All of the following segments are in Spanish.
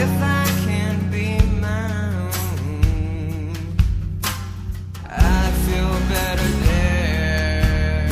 if I can be my own, I'd feel better there.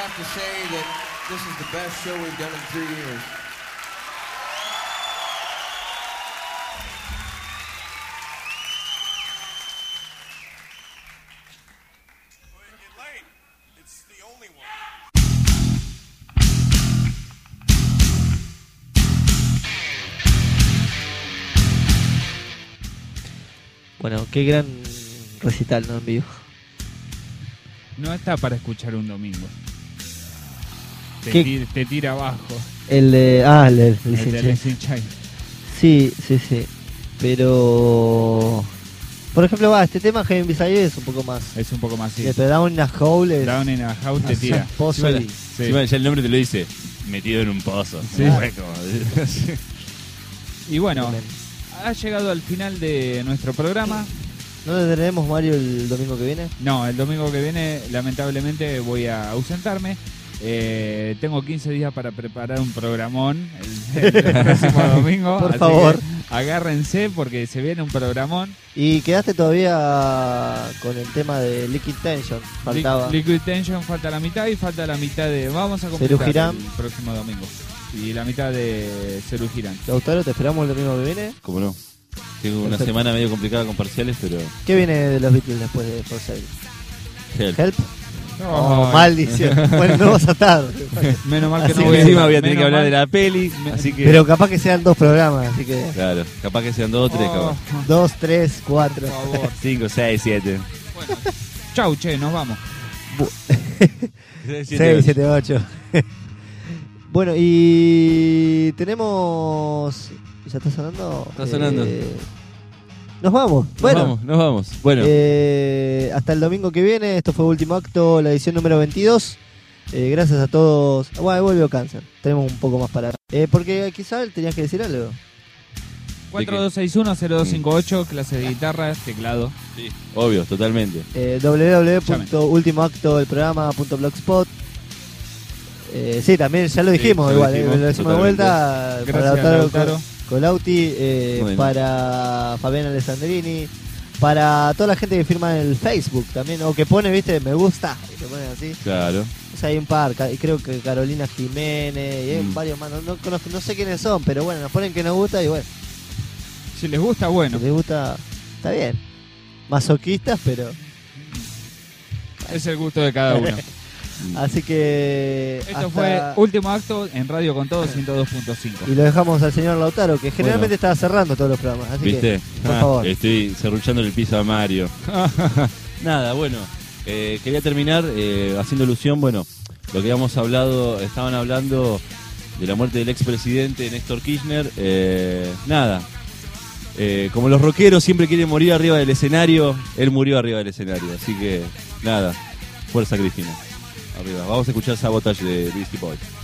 have to say that this is the best show we've done in 3 years. It's the only one. Bueno, qué gran recital, ¿no? En vivo. No está para escuchar un domingo. ¿Qué? Te tira abajo. El de... Ah, el de El Alice in de Chains. Alice in Chains. Sí. Pero... Por ejemplo, este tema Heaven Beside es un poco más... Es un poco más así. Pero Down in a Hole es... Down in a House te tira. Pozo y- Sí. Encima ya el nombre te lo dice, metido en un pozo. Sí. Hueco. Y bueno, Tremendo. ha llegado al final de nuestro programa. ¿No le tenemos, Mario, el domingo que viene? No, el domingo que viene lamentablemente voy a ausentarme. Tengo 15 días para preparar un programón el próximo domingo. Por así favor. que agárrense porque se viene un programón. Y quedaste todavía con el tema de Liquid Tension. Faltaba. Liquid Tension falta la mitad y falta la mitad de... Vamos a Serú completar Girán. el próximo domingo. Y la mitad de Serú Girán. Lautaro, te esperamos el domingo que viene. ¿Cómo no? Tengo una Perfecto. semana medio complicada con parciales, pero... ¿Qué viene de los Beatles después de For Sale? Help. ¿Help? Oh, Ay. maldición. Bueno, no vas a estar. Menos mal que Así no que voy a Encima voy a tener menos que hablar mal- de la peli, así que... Pero capaz que sean 2 programas, así que... Claro, capaz que sean 2 o 3, Oh, capaz. 2, 3, 4. por favor. 5, 6, 7. Bueno, chau, che, nos vamos. 6, 7, 8. Bueno, y tenemos... ¿Ya está sonando? Está sonando. Nos vamos. Bueno, Nos vamos. Bueno, hasta el domingo que viene. Esto fue Último Acto, la edición número 22. Gracias a todos. Bueno, volvió Cáncer. Tenemos un poco más para... porque quizá tenías que decir algo. 4261-0258, clase de guitarra, teclado. sí, obvio, totalmente. www.ultimoactoelprograma.blogspot. Sí, también ya lo dijimos, Sí, igual, lo dijimos, lo decimos de totalmente. vuelta. Gracias, para Lautaro. Colauti, Bueno. para Fabián Alessandrini, para toda la gente que firma en el Facebook también, o que pone, viste, me gusta, y te ponen así. Claro. O sea, hay un par, y creo que Carolina Jiménez, y hay varios más, no conozco, no sé quiénes son, pero bueno, nos ponen que nos gusta y bueno, Si les gusta, bueno. si les gusta, está bien. Masoquistas, pero... Es el gusto de cada uno. Así que... Esto hasta- fue Último Acto en Radio con Todo 102.5. Y lo dejamos al señor Lautaro, que generalmente estaba cerrando todos los programas. Así ¿Viste? que, por favor. Estoy serruchando el piso a Mario. Nada, bueno. Quería terminar haciendo alusión, bueno, lo que habíamos hablado, estaban hablando de la muerte del expresidente Néstor Kirchner. Nada. Como los rockeros siempre quieren morir arriba del escenario, él murió arriba del escenario. Así que, nada. Fuerza, Cristina. Arriba. Vamos a escuchar Sabotage de Beastie Boys.